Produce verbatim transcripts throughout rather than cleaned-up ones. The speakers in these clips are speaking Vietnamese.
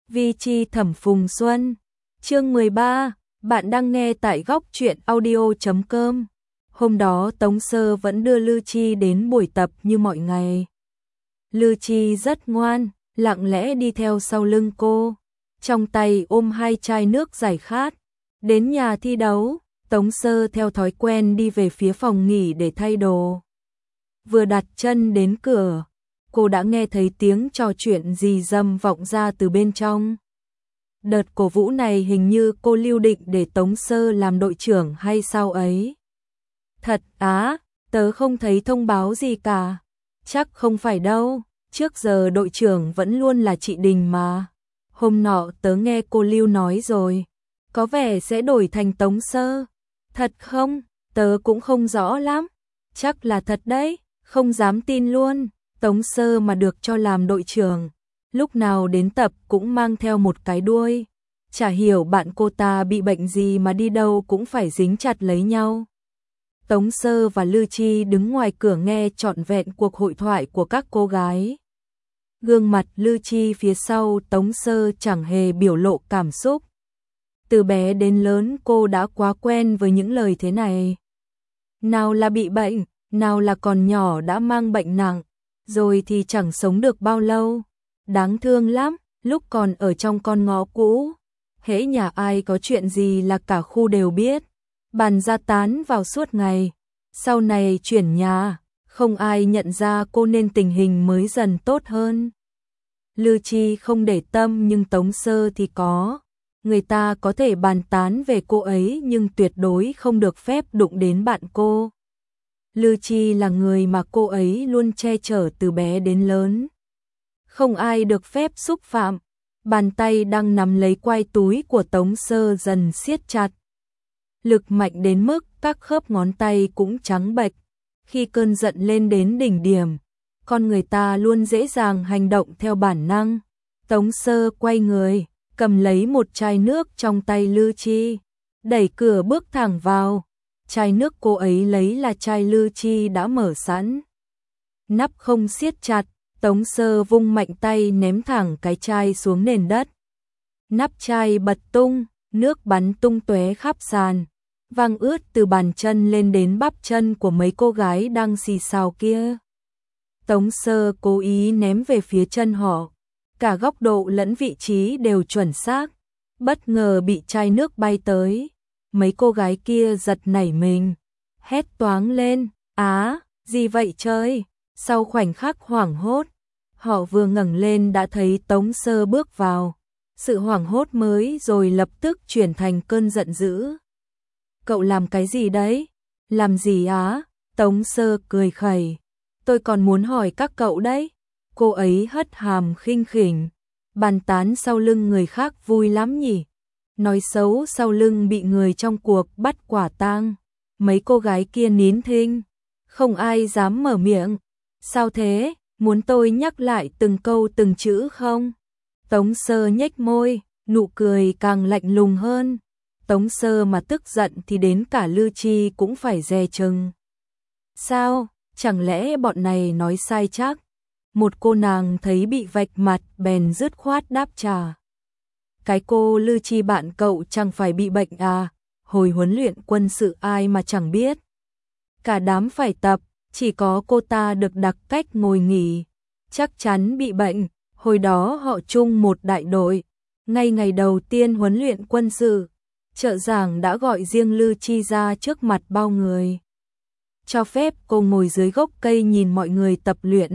Vi Chi Thẩm Phùng Xuân. Chương mười ba, bạn đang nghe tại góc truyện audio chấm com. Hôm đó Tống Sơ vẫn đưa Lư Chi đến buổi tập như mọi ngày. Lư Chi rất ngoan, lặng lẽ đi theo sau lưng cô, trong tay ôm hai chai nước giải khát. Đến nhà thi đấu, Tống Sơ theo thói quen đi về phía phòng nghỉ để thay đồ. Vừa đặt chân đến cửa, cô đã nghe thấy tiếng trò chuyện rì rầm vọng ra từ bên trong. Đợt cổ vũ này hình như cô lưu định để Tống Sơ làm đội trưởng hay sao ấy. Thật á, tớ không thấy thông báo gì cả. Chắc không phải đâu, trước giờ đội trưởng vẫn luôn là chị Đình mà. Hôm nọ tớ nghe cô Lưu nói rồi, có vẻ sẽ đổi thành Tống Sơ. Thật không? Tớ cũng không rõ lắm. Chắc là thật đấy, không dám tin luôn. Tống Sơ mà được cho làm đội trưởng, lúc nào đến tập cũng mang theo một cái đuôi. Chả hiểu bạn cô ta bị bệnh gì mà đi đâu cũng phải dính chặt lấy nhau. Tống Sơ và Lư Chi đứng ngoài cửa nghe trọn vẹn cuộc hội thoại của các cô gái. Gương mặt Lư Chi phía sau Tống Sơ chẳng hề biểu lộ cảm xúc. Từ bé đến lớn cô đã quá quen với những lời thế này. Nào là bị bệnh, nào là còn nhỏ đã mang bệnh nặng, rồi thì chẳng sống được bao lâu. Đáng thương lắm, lúc còn ở trong con ngõ cũ, hễ nhà ai có chuyện gì là cả khu đều biết, bàn ra tán vào suốt ngày. Sau này chuyển nhà, không ai nhận ra cô nên tình hình mới dần tốt hơn. Lư Chi không để tâm nhưng Tống Sơ thì có. Người ta có thể bàn tán về cô ấy nhưng tuyệt đối không được phép đụng đến bạn cô. Lư Chi là người mà cô ấy luôn che chở từ bé đến lớn. Không ai được phép xúc phạm. Bàn tay đang nắm lấy quai túi của Tống Sơ dần siết chặt. Lực mạnh đến mức các khớp ngón tay cũng trắng bệch. Khi cơn giận lên đến đỉnh điểm, con người ta luôn dễ dàng hành động theo bản năng. Tống Sơ quay người, cầm lấy một chai nước trong tay Lư Chi, đẩy cửa bước thẳng vào. Chai nước cô ấy lấy là chai Lư Chi đã mở sẵn. Nắp không siết chặt, Tống Sơ vung mạnh tay ném thẳng cái chai xuống nền đất. Nắp chai bật tung, nước bắn tung tóe khắp sàn, văng ướt từ bàn chân lên đến bắp chân của mấy cô gái đang xì xào kia. Tống Sơ cố ý ném về phía chân họ, cả góc độ lẫn vị trí đều chuẩn xác, bất ngờ bị chai nước bay tới. Mấy cô gái kia giật nảy mình, hét toáng lên, á, gì vậy trời? Sau khoảnh khắc hoảng hốt, họ vừa ngẩng lên đã thấy Tống Sơ bước vào. Sự hoảng hốt mới rồi lập tức chuyển thành cơn giận dữ. Cậu làm cái gì đấy? Làm gì á? Tống Sơ cười khẩy. Tôi còn muốn hỏi các cậu đấy. Cô ấy hất hàm khinh khỉnh. Bàn tán sau lưng người khác vui lắm nhỉ? Nói xấu sau lưng bị người trong cuộc bắt quả tang. Mấy cô gái kia nín thinh, không ai dám mở miệng. Sao thế? Muốn tôi nhắc lại từng câu từng chữ không? Tống Sơ nhếch môi, nụ cười càng lạnh lùng hơn. Tống Sơ mà tức giận thì đến cả Lư Chi cũng phải dè chừng. Sao? Chẳng lẽ bọn này nói sai chắc? Một cô nàng thấy bị vạch mặt bèn dứt khoát đáp trả. Cái cô Lư Chi bạn cậu chẳng phải bị bệnh à? Hồi huấn luyện quân sự ai mà chẳng biết. Cả đám phải tập, chỉ có cô ta được đặc cách ngồi nghỉ. Chắc chắn bị bệnh, hồi đó họ chung một đại đội. Ngay ngày đầu tiên huấn luyện quân sự, trợ giảng đã gọi riêng Lư Chi ra trước mặt bao người. Cho phép cô ngồi dưới gốc cây nhìn mọi người tập luyện.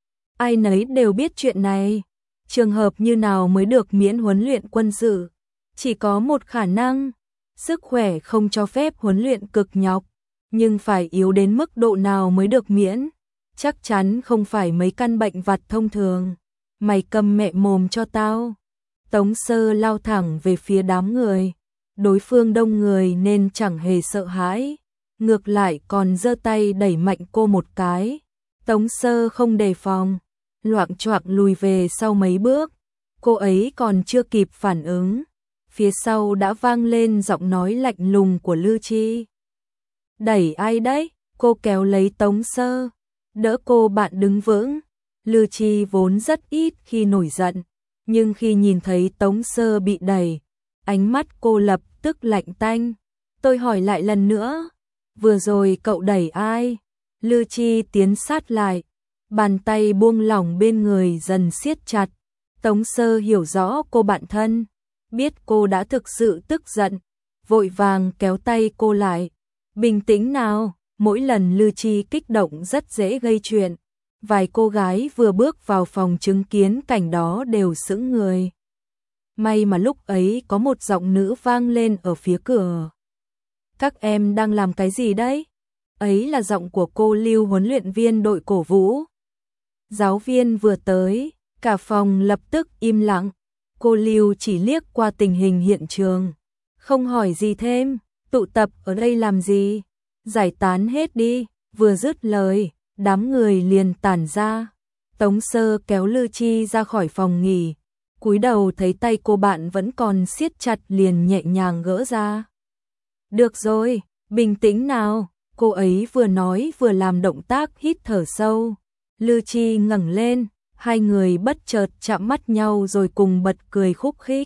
Ai nấy đều biết chuyện này. Trường hợp như nào mới được miễn huấn luyện quân sự? Chỉ có một khả năng, sức khỏe không cho phép huấn luyện cực nhọc, nhưng phải yếu đến mức độ nào mới được miễn? Chắc chắn không phải mấy căn bệnh vặt thông thường. Mày câm mẹ mồm cho tao. Tống Sơ lao thẳng về phía đám người. Đối phương đông người nên chẳng hề sợ hãi, ngược lại còn giơ tay đẩy mạnh cô một cái. Tống Sơ không đề phòng, loạng choạng lùi về sau mấy bước. Cô ấy còn chưa kịp phản ứng, phía sau đã vang lên giọng nói lạnh lùng của Lư Chi. Đẩy ai đấy? Cô kéo lấy Tống Sơ, đỡ cô bạn đứng vững. Lư Chi vốn rất ít khi nổi giận, nhưng khi nhìn thấy Tống Sơ bị đẩy, ánh mắt cô lập tức lạnh tanh. Tôi hỏi lại lần nữa, vừa rồi cậu đẩy ai? Lư Chi tiến sát lại, bàn tay buông lỏng bên người dần siết chặt. Tống Sơ hiểu rõ cô bạn thân, biết cô đã thực sự tức giận, vội vàng kéo tay cô lại. Bình tĩnh nào, mỗi lần Lư Chi kích động rất dễ gây chuyện. Vài cô gái vừa bước vào phòng chứng kiến cảnh đó đều sững người. May mà lúc ấy có một giọng nữ vang lên ở phía cửa. Các em đang làm cái gì đấy? Ấy là giọng của cô Lưu, huấn luyện viên đội cổ vũ. Giáo viên vừa tới, cả phòng lập tức im lặng. Cô Lưu chỉ liếc qua tình hình hiện trường, không hỏi gì thêm. Tụ tập ở đây làm gì? Giải tán hết đi. Vừa dứt lời, đám người liền tản ra. Tống Sơ kéo Lư Chi ra khỏi phòng nghỉ, cúi đầu thấy tay cô bạn vẫn còn siết chặt liền nhẹ nhàng gỡ ra. Được rồi, bình tĩnh nào. Cô ấy vừa nói vừa làm động tác hít thở sâu. Lư Chi ngẩng lên, hai người bất chợt chạm mắt nhau rồi cùng bật cười khúc khích.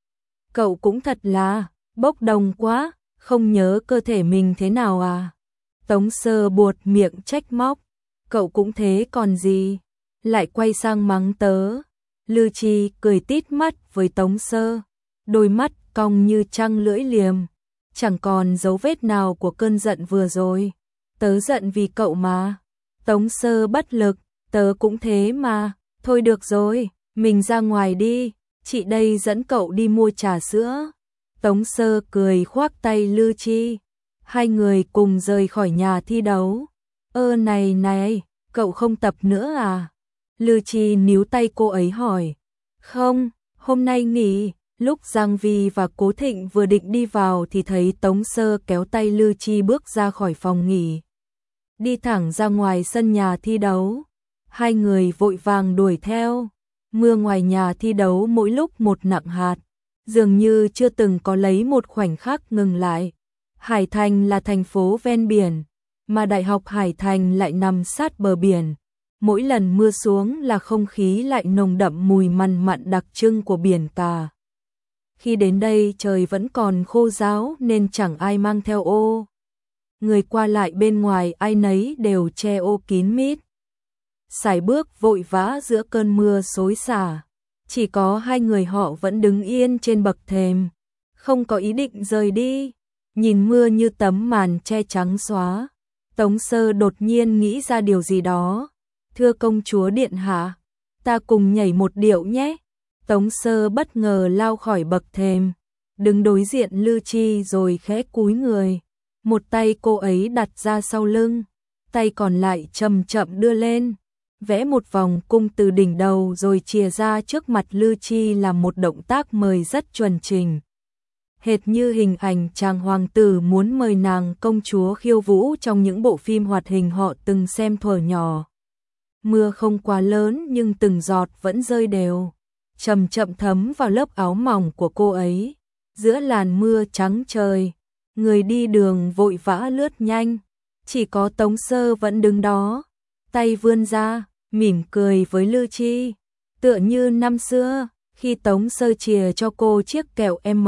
Cậu cũng thật là bốc đồng quá, không nhớ cơ thể mình thế nào à? Tống Sơ buột miệng trách móc. Cậu cũng thế còn gì? Lại quay sang mắng tớ. Lư Chi cười tít mắt với Tống Sơ, đôi mắt cong như trăng lưỡi liềm, chẳng còn dấu vết nào của cơn giận vừa rồi. Tớ giận vì cậu mà. Tống Sơ bất lực, tớ cũng thế mà. Thôi được rồi, mình ra ngoài đi, chị đây dẫn cậu đi mua trà sữa. Tống Sơ cười khoác tay Lư Chi. Hai người cùng rời khỏi nhà thi đấu. Ơ này này, cậu không tập nữa à? Lư Chi níu tay cô ấy hỏi. Không, hôm nay nghỉ. Lúc Giang Vi và Cố Thịnh vừa định đi vào thì thấy Tống Sơ kéo tay Lư Chi bước ra khỏi phòng nghỉ, đi thẳng ra ngoài sân nhà thi đấu. Hai người vội vàng đuổi theo. Mưa ngoài nhà thi đấu mỗi lúc một nặng hạt, dường như chưa từng có lấy một khoảnh khắc ngừng lại. Hải Thành là thành phố ven biển, mà Đại học Hải Thành lại nằm sát bờ biển. Mỗi lần mưa xuống là không khí lại nồng đậm mùi mặn mặn đặc trưng của biển cả. Khi đến đây trời vẫn còn khô ráo nên chẳng ai mang theo ô. Người qua lại bên ngoài ai nấy đều che ô kín mít. Sải bước vội vã giữa cơn mưa xối xả. Chỉ có hai người họ vẫn đứng yên trên bậc thềm, không có ý định rời đi. Nhìn mưa như tấm màn che trắng xóa, Tống Sơ đột nhiên nghĩ ra điều gì đó. Thưa công chúa điện hạ, ta cùng nhảy một điệu nhé. Tống Sơ bất ngờ lao khỏi bậc thềm, đứng đối diện Lư Chi rồi khẽ cúi người. Một tay cô ấy đặt ra sau lưng, tay còn lại chậm chậm đưa lên, vẽ một vòng cung từ đỉnh đầu rồi chìa ra trước mặt Lư Chi làm một động tác mời rất chuẩn chỉnh. Hệt như hình ảnh chàng hoàng tử muốn mời nàng công chúa khiêu vũ trong những bộ phim hoạt hình họ từng xem thuở nhỏ. Mưa không quá lớn nhưng từng giọt vẫn rơi đều, chậm chậm thấm vào lớp áo mỏng của cô ấy. Giữa làn mưa trắng trời, người đi đường vội vã lướt nhanh, chỉ có Tống Sơ vẫn đứng đó, tay vươn ra, mỉm cười với Lư Chi, tựa như năm xưa, khi Tống Sơ chìa cho cô chiếc kẹo em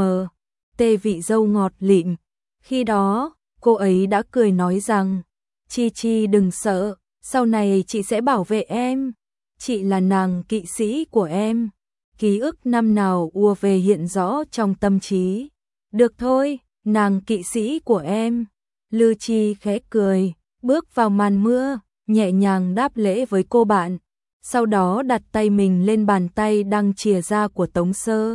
tê vị dâu ngọt lịm. Khi đó, cô ấy đã cười nói rằng, Chi Chi đừng sợ, sau này chị sẽ bảo vệ em, chị là nàng kỵ sĩ của em. Ký ức năm nào ùa về hiện rõ trong tâm trí. Được thôi, nàng kỵ sĩ của em. Lư Chi khẽ cười, bước vào màn mưa, nhẹ nhàng đáp lễ với cô bạn, sau đó đặt tay mình lên bàn tay đang chìa ra của Tống Sơ.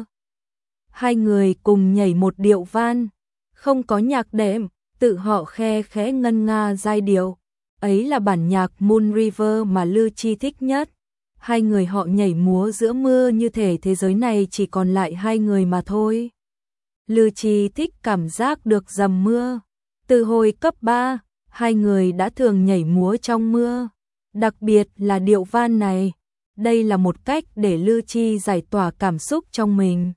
Hai người cùng nhảy một điệu van, không có nhạc đệm, tự họ khe khẽ ngân nga giai điệu. Ấy là bản nhạc Moon River mà Lư Chi thích nhất. Hai người họ nhảy múa giữa mưa như thể thế giới này chỉ còn lại hai người mà thôi. Lư Chi thích cảm giác được dầm mưa. Từ hồi cấp ba, hai người đã thường nhảy múa trong mưa. Đặc biệt là điệu van này. Đây là một cách để Lư Chi giải tỏa cảm xúc trong mình.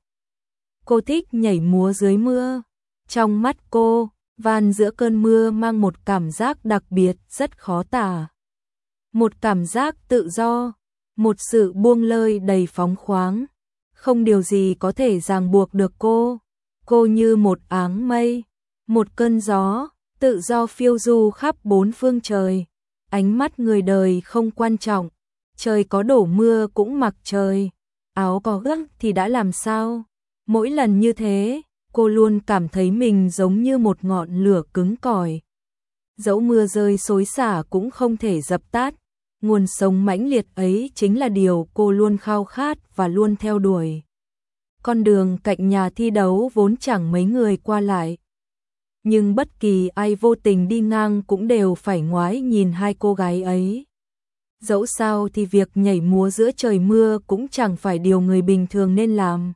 Cô thích nhảy múa dưới mưa. Trong mắt cô, van giữa cơn mưa mang một cảm giác đặc biệt rất khó tả. Một cảm giác tự do, một sự buông lơi đầy phóng khoáng. không điều gì có thể ràng buộc được cô. Cô như một áng mây, một cơn gió, tự do phiêu du khắp bốn phương trời. Ánh mắt người đời không quan trọng, trời có đổ mưa cũng mặc trời, áo có ướt thì đã làm sao. Mỗi lần như thế, cô luôn cảm thấy mình giống như một ngọn lửa cứng cỏi. Dẫu mưa rơi xối xả cũng không thể dập tắt. Nguồn sống mãnh liệt ấy chính là điều cô luôn khao khát và luôn theo đuổi. Con đường cạnh nhà thi đấu vốn chẳng mấy người qua lại. Nhưng bất kỳ ai vô tình đi ngang cũng đều phải ngoái nhìn hai cô gái ấy. Dẫu sao thì việc nhảy múa giữa trời mưa cũng chẳng phải điều người bình thường nên làm.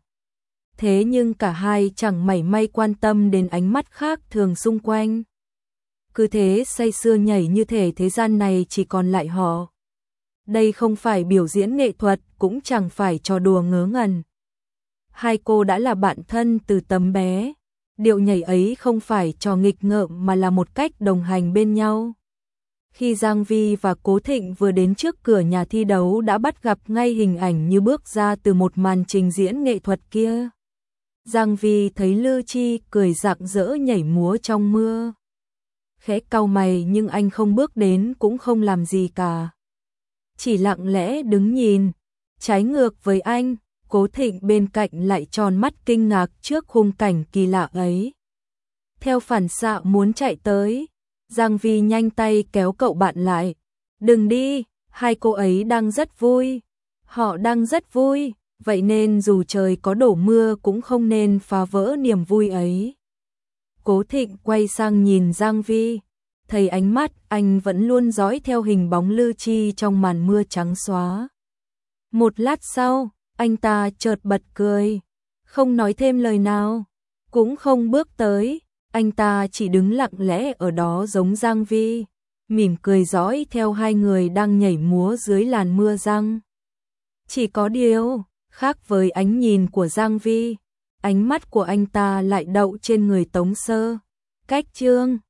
Thế nhưng cả hai chẳng mảy may quan tâm đến ánh mắt khác thường xung quanh. Cứ thế say sưa nhảy như thể thế gian này chỉ còn lại họ. Đây không phải biểu diễn nghệ thuật, cũng chẳng phải trò đùa ngớ ngẩn. Hai cô đã là bạn thân từ tấm bé. Điệu nhảy ấy không phải trò nghịch ngợm mà là một cách đồng hành bên nhau. Khi Giang Vi và Cố Thịnh vừa đến trước cửa nhà thi đấu đã bắt gặp ngay hình ảnh như bước ra từ một màn trình diễn nghệ thuật kia. Giang Vi thấy Lư Chi cười rạng rỡ nhảy múa trong mưa. Khẽ cau mày nhưng anh không bước đến cũng không làm gì cả. Chỉ lặng lẽ đứng nhìn. Trái ngược với anh, Cố Thịnh bên cạnh lại tròn mắt kinh ngạc trước khung cảnh kỳ lạ ấy. Theo phản xạ muốn chạy tới, Giang Vi nhanh tay kéo cậu bạn lại. Đừng đi, hai cô ấy đang rất vui. Họ đang rất vui, vậy nên dù trời có đổ mưa cũng không nên phá vỡ niềm vui ấy. Cố Thịnh quay sang nhìn Giang Vi, thấy ánh mắt anh vẫn luôn dõi theo hình bóng Lư Chi trong màn mưa trắng xóa. Một lát sau, anh ta chợt bật cười, không nói thêm lời nào, cũng không bước tới, anh ta chỉ đứng lặng lẽ ở đó giống Giang Vi, mỉm cười dõi theo hai người đang nhảy múa dưới làn mưa răng. Chỉ có điều, khác với ánh nhìn của Giang Vi, ánh mắt của anh ta lại đậu trên người Tống Sơ. Cách chương